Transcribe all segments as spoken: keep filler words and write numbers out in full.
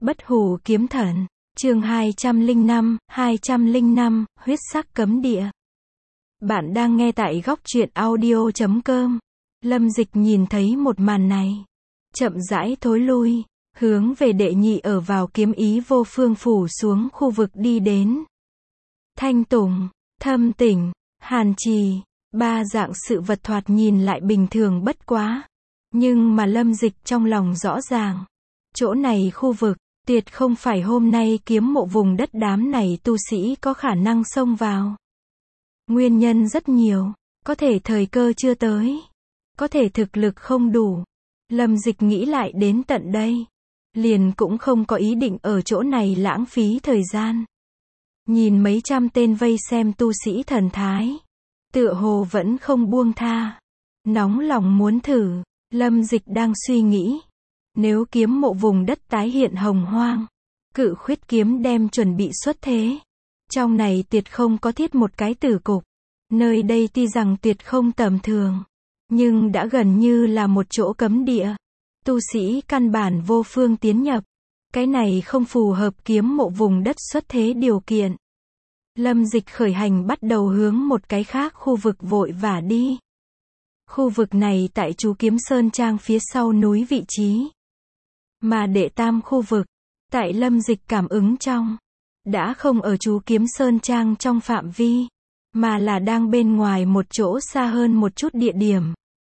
Bất hủ kiếm thần, chương hai trăm lẻ năm, hai trăm lẻ năm, huyết sắc cấm địa. Bạn đang nghe tại góc truyện audio chấm com. Lâm Dịch nhìn thấy một màn này, chậm rãi thối lui, hướng về đệ nhị ở vào kiếm ý vô phương phủ xuống khu vực đi đến. Thanh tùng, thâm tỉnh, hàn trì, ba dạng sự vật thoạt nhìn lại bình thường bất quá. Nhưng mà Lâm Dịch trong lòng rõ ràng, chỗ này khu vực, tuyệt không phải hôm nay kiếm mộ vùng đất đám này tu sĩ có khả năng xông vào. Nguyên nhân rất nhiều, có thể thời cơ chưa tới, có thể thực lực không đủ. Lâm Dịch nghĩ lại đến tận đây, liền cũng không có ý định ở chỗ này lãng phí thời gian. Nhìn mấy trăm tên vây xem tu sĩ thần thái, tựa hồ vẫn không buông tha, nóng lòng muốn thử. Lâm Dịch đang suy nghĩ, nếu kiếm mộ vùng đất tái hiện hồng hoang, Cự Khuyết kiếm đem chuẩn bị xuất thế. Trong này tuyệt không có thiết một cái tử cục. Nơi đây tuy rằng tuyệt không tầm thường, nhưng đã gần như là một chỗ cấm địa. Tu sĩ căn bản vô phương tiến nhập. Cái này không phù hợp kiếm mộ vùng đất xuất thế điều kiện. Lâm Dịch khởi hành bắt đầu hướng một cái khác khu vực vội vã đi. Khu vực này tại chú Kiếm Sơn Trang phía sau núi vị trí. Mà đệ tam khu vực, tại Lâm Dịch cảm ứng trong, đã không ở chú Kiếm Sơn Trang trong phạm vi, mà là đang bên ngoài một chỗ xa hơn một chút địa điểm.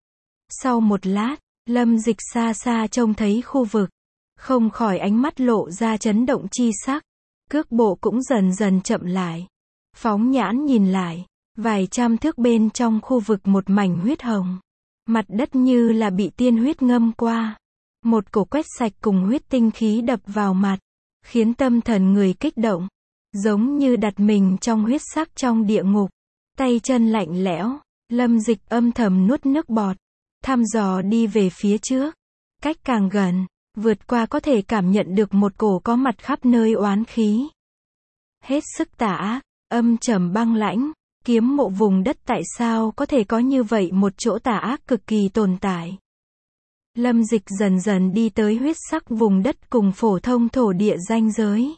Sau một lát, Lâm Dịch xa xa trông thấy khu vực, không khỏi ánh mắt lộ ra chấn động chi sắc, cước bộ cũng dần dần chậm lại. Phóng nhãn nhìn lại, vài trăm thước bên trong khu vực một mảnh huyết hồng. Mặt đất như là bị tiên huyết ngâm qua. Một cổ quét sạch cùng huyết tinh khí đập vào mặt, khiến tâm thần người kích động. Giống như đặt mình trong huyết sắc trong địa ngục. Tay chân lạnh lẽo, Lâm Dịch âm thầm nuốt nước bọt, thăm dò đi về phía trước. Cách càng gần, vượt qua có thể cảm nhận được một cổ có mặt khắp nơi oán khí. Hết sức tà ác, âm trầm băng lãnh. Kiếm mộ vùng đất tại sao có thể có như vậy một chỗ tà ác cực kỳ tồn tại. Lâm Dịch dần dần đi tới huyết sắc vùng đất cùng phổ thông thổ địa ranh giới.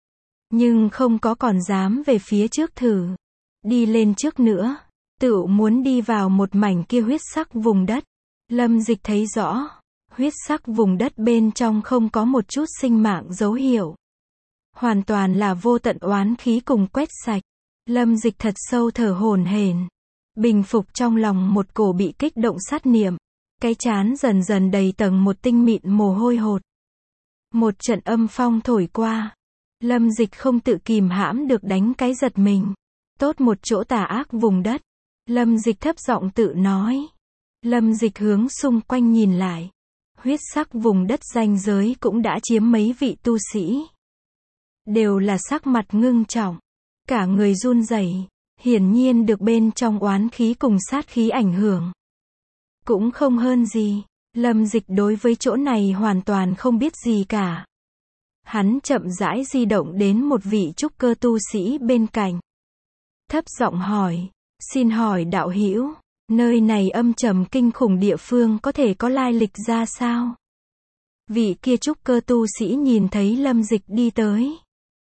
Nhưng không có còn dám về phía trước thử. Đi lên trước nữa, tự muốn đi vào một mảnh kia huyết sắc vùng đất. Lâm Dịch thấy rõ, huyết sắc vùng đất bên trong không có một chút sinh mạng dấu hiệu. Hoàn toàn là vô tận oán khí cùng quét sạch. Lâm Dịch thật sâu thở hổn hển, bình phục trong lòng một cổ bị kích động sát niệm, cái trán dần dần đầy tầng một tinh mịn mồ hôi hột. Một trận âm phong thổi qua, Lâm Dịch không tự kìm hãm được đánh cái giật mình. Tốt một chỗ tà ác vùng đất, Lâm Dịch thấp giọng tự nói. Lâm Dịch hướng xung quanh nhìn lại, huyết sắc vùng đất ranh giới cũng đã chiếm mấy vị tu sĩ. Đều là sắc mặt ngưng trọng. Cả người run rẩy, hiển nhiên được bên trong oán khí cùng sát khí ảnh hưởng. Cũng không hơn gì, Lâm Dịch đối với chỗ này hoàn toàn không biết gì cả. Hắn chậm rãi di động đến một vị trúc cơ tu sĩ bên cạnh. Thấp giọng hỏi, xin hỏi đạo hữu, nơi này âm trầm kinh khủng địa phương có thể có lai lịch ra sao? Vị kia trúc cơ tu sĩ nhìn thấy Lâm Dịch đi tới,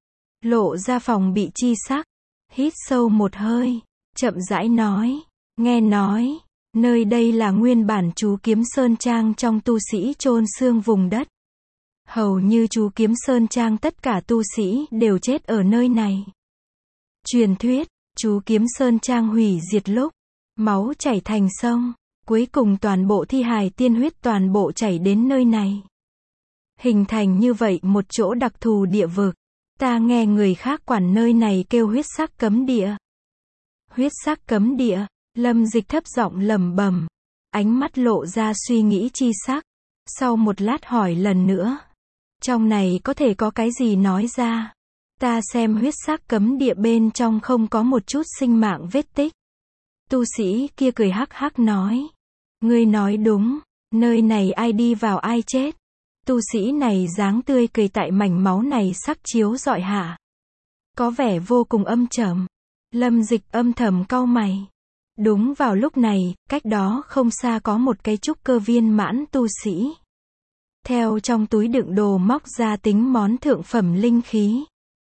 lộ ra phòng bị chi sắc, hít sâu một hơi, chậm rãi nói, nghe nói, nơi đây là nguyên bản chú Kiếm Sơn Trang trong tu sĩ chôn xương vùng đất. Hầu như chú Kiếm Sơn Trang tất cả tu sĩ đều chết ở nơi này. Truyền thuyết, chú Kiếm Sơn Trang hủy diệt lúc, máu chảy thành sông, cuối cùng toàn bộ thi hài tiên huyết toàn bộ chảy đến nơi này. Hình thành như vậy một chỗ đặc thù địa vực. Ta nghe người khác quản nơi này kêu huyết sắc cấm địa. Huyết sắc cấm địa, Lâm Dịch thấp giọng lẩm bẩm, ánh mắt lộ ra suy nghĩ chi sắc. Sau một lát hỏi lần nữa, trong này có thể có cái gì nói ra? Ta xem huyết sắc cấm địa bên trong không có một chút sinh mạng vết tích. Tu sĩ kia cười hắc hắc nói, ngươi nói đúng, nơi này ai đi vào ai chết. Tu sĩ này dáng tươi cười tại mảnh máu này sắc chiếu rọi hạ, có vẻ vô cùng âm trầm. Lâm Dịch âm thầm cau mày. Đúng vào lúc này, cách đó không xa có một cái trúc cơ viên mãn tu sĩ. theo trong túi đựng đồ móc ra tính món thượng phẩm linh khí.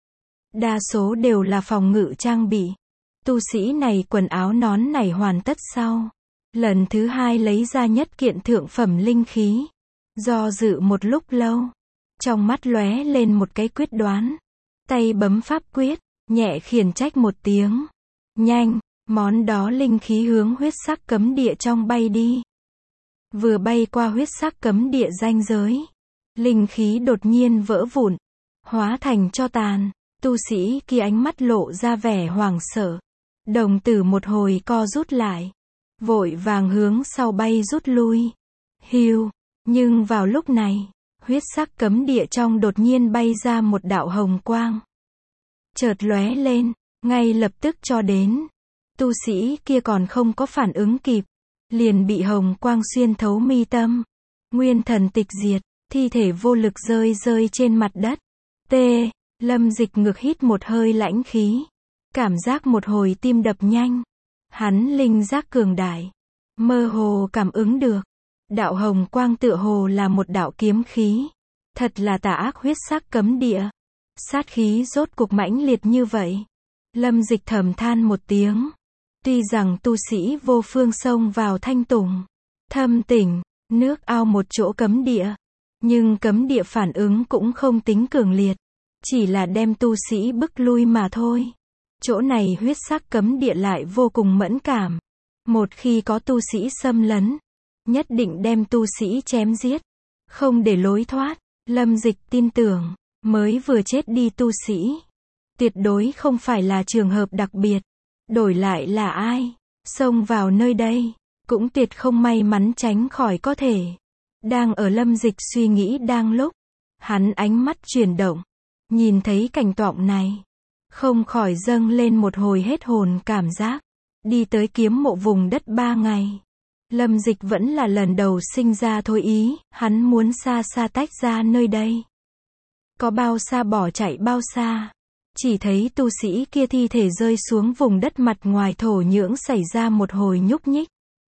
Đa số đều là phòng ngự trang bị. Tu sĩ này quần áo nón này hoàn tất sau. Lần thứ hai lấy ra nhất kiện thượng phẩm linh khí. Do dự một lúc lâu. Trong mắt lóe lên một cái quyết đoán. Tay bấm pháp quyết, nhẹ khiển trách một tiếng. Nhanh, món đó linh khí hướng huyết sắc cấm địa trong bay đi. Vừa bay qua huyết sắc cấm địa ranh giới. Linh khí đột nhiên vỡ vụn. Hóa thành tro tàn. Tu sĩ kia ánh mắt lộ ra vẻ hoảng sợ. Đồng tử một hồi co rút lại. Vội vàng hướng sau bay rút lui. Hiu. Nhưng vào lúc này, huyết sắc cấm địa trong đột nhiên bay ra một đạo hồng quang. Chợt lóe lên, ngay lập tức cho đến. Tu sĩ kia còn không có phản ứng kịp. Liền bị hồng quang xuyên thấu mi tâm. Nguyên thần tịch diệt, thi thể vô lực rơi rơi trên mặt đất. T. Lâm Dịch ngược hít một hơi lãnh khí. Cảm giác một hồi tim đập nhanh. Hắn linh giác cường đại. Mơ hồ cảm ứng được. Đạo hồng quang tựa hồ là một đạo kiếm khí. Thật là tà ác huyết sắc cấm địa. Sát khí rốt cuộc mãnh liệt như vậy. Lâm Dịch thầm than một tiếng. Tuy rằng tu sĩ vô phương xông vào thanh tùng, thâm tỉnh, nước ao một chỗ cấm địa. Nhưng cấm địa phản ứng cũng không tính cường liệt. Chỉ là đem tu sĩ bức lui mà thôi. Chỗ này huyết sắc cấm địa lại vô cùng mẫn cảm. Một khi có tu sĩ xâm lấn, nhất định đem tu sĩ chém giết. Không để lối thoát. Lâm Dịch tin tưởng, mới vừa chết đi tu sĩ. Tuyệt đối không phải là trường hợp đặc biệt. Đổi lại là ai? Xông vào nơi đây. Cũng tuyệt không may mắn tránh khỏi có thể. Đang ở Lâm Dịch suy nghĩ đang lúc. Hắn ánh mắt chuyển động. Nhìn thấy cảnh tượng này. Không khỏi dâng lên một hồi hết hồn cảm giác. Đi tới kiếm mộ vùng đất ba ngày. Lâm Dịch vẫn là lần đầu sinh ra thôi ý. Hắn muốn xa xa tách ra nơi đây. Có bao xa bỏ chạy bao xa. Chỉ thấy tu sĩ kia thi thể rơi xuống vùng đất mặt ngoài thổ nhưỡng xảy ra một hồi nhúc nhích.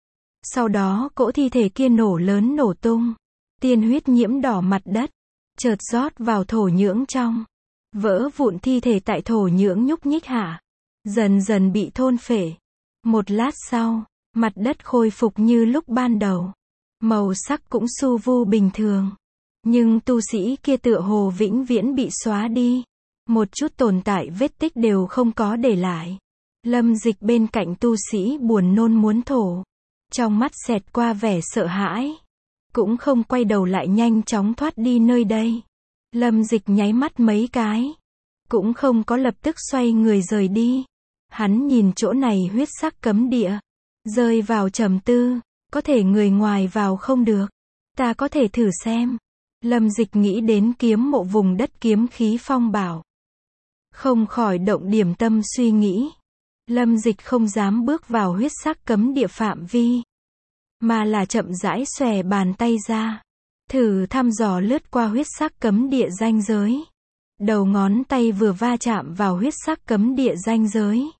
Sau đó cỗ thi thể kia nổ lớn nổ tung. Tiên huyết nhiễm đỏ mặt đất. Chợt rót vào thổ nhưỡng trong. Vỡ vụn thi thể tại thổ nhưỡng nhúc nhích hạ. Dần dần bị thôn phệ. Một lát sau, mặt đất khôi phục như lúc ban đầu. Màu sắc cũng su vu bình thường. Nhưng tu sĩ kia tựa hồ vĩnh viễn bị xóa đi. Một chút tồn tại vết tích đều không có để lại. Lâm Dịch bên cạnh tu sĩ buồn nôn muốn thổ. Trong mắt xẹt qua vẻ sợ hãi. Cũng không quay đầu lại nhanh chóng thoát đi nơi đây. Lâm Dịch nháy mắt mấy cái. Cũng không có lập tức xoay người rời đi. Hắn nhìn chỗ này huyết sắc cấm địa. Rơi vào trầm tư. Có thể người ngoài vào không được. Ta có thể thử xem. Lâm Dịch nghĩ đến kiếm mộ vùng đất kiếm khí phong bảo. Không khỏi động điểm tâm suy nghĩ. Lâm Dịch không dám bước vào huyết sắc cấm địa phạm vi. Mà là chậm rãi xòe bàn tay ra. Thử thăm dò lướt qua huyết sắc cấm địa ranh giới. Đầu ngón tay vừa va chạm vào huyết sắc cấm địa ranh giới.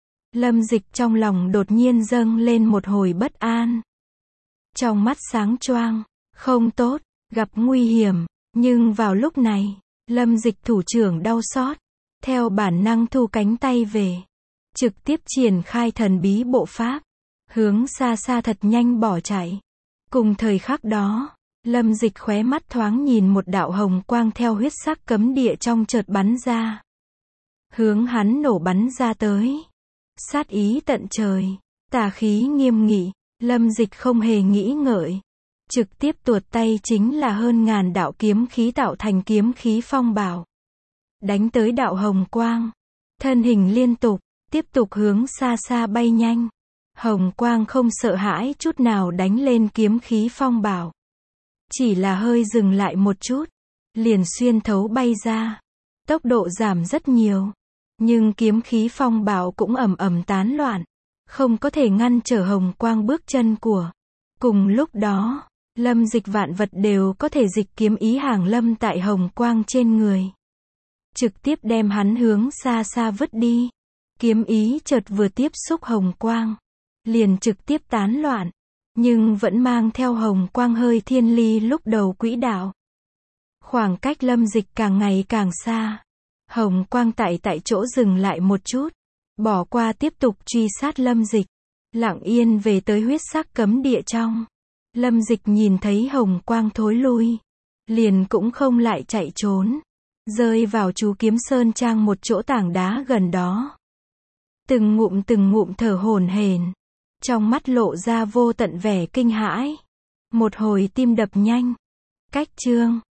Lâm Dịch trong lòng đột nhiên dâng lên một hồi bất an. Trong mắt sáng choang. Không tốt, gặp nguy hiểm. Nhưng vào lúc này, Lâm Dịch thủ trưởng đau xót. Theo bản năng thu cánh tay về. Trực tiếp triển khai thần bí bộ pháp. Hướng xa xa thật nhanh bỏ chạy. Cùng thời khắc đó, Lâm Dịch khóe mắt thoáng nhìn một đạo hồng quang theo huyết sắc cấm địa trong chợt bắn ra. Hướng hắn nổ bắn ra tới. Sát ý tận trời. Tà khí nghiêm nghị. Lâm Dịch không hề nghĩ ngợi. Trực tiếp tuột tay chính là hơn ngàn đạo kiếm khí tạo thành kiếm khí phong bảo. Đánh tới đạo hồng quang. Thân hình liên tục. Tiếp tục hướng xa xa bay nhanh. Hồng quang không sợ hãi chút nào đánh lên kiếm khí phong bảo. Chỉ là hơi dừng lại một chút. Liền xuyên thấu bay ra. Tốc độ giảm rất nhiều. Nhưng kiếm khí phong bảo cũng ầm ầm tán loạn. Không có thể ngăn trở hồng quang bước chân của. Cùng lúc đó, Lâm Dịch vạn vật đều có thể dịch kiếm ý hàng lâm tại hồng quang trên người. Trực tiếp đem hắn hướng xa xa vứt đi. Kiếm ý chợt vừa tiếp xúc hồng quang. Liền trực tiếp tán loạn. Nhưng vẫn mang theo hồng quang hơi thiên ly lúc đầu quỹ đạo. Khoảng cách Lâm Dịch càng ngày càng xa. Hồng quang tại tại chỗ dừng lại một chút. Bỏ qua tiếp tục truy sát Lâm Dịch. Lặng yên về tới huyết sắc cấm địa trong. Lâm Dịch nhìn thấy hồng quang thối lui. Liền cũng không lại chạy trốn. Rơi vào chú Kiếm Sơn Trang một chỗ tảng đá gần đó. Từng ngụm từng ngụm thở hổn hển. Trong mắt lộ ra vô tận vẻ kinh hãi. Một hồi tim đập nhanh. Cách chương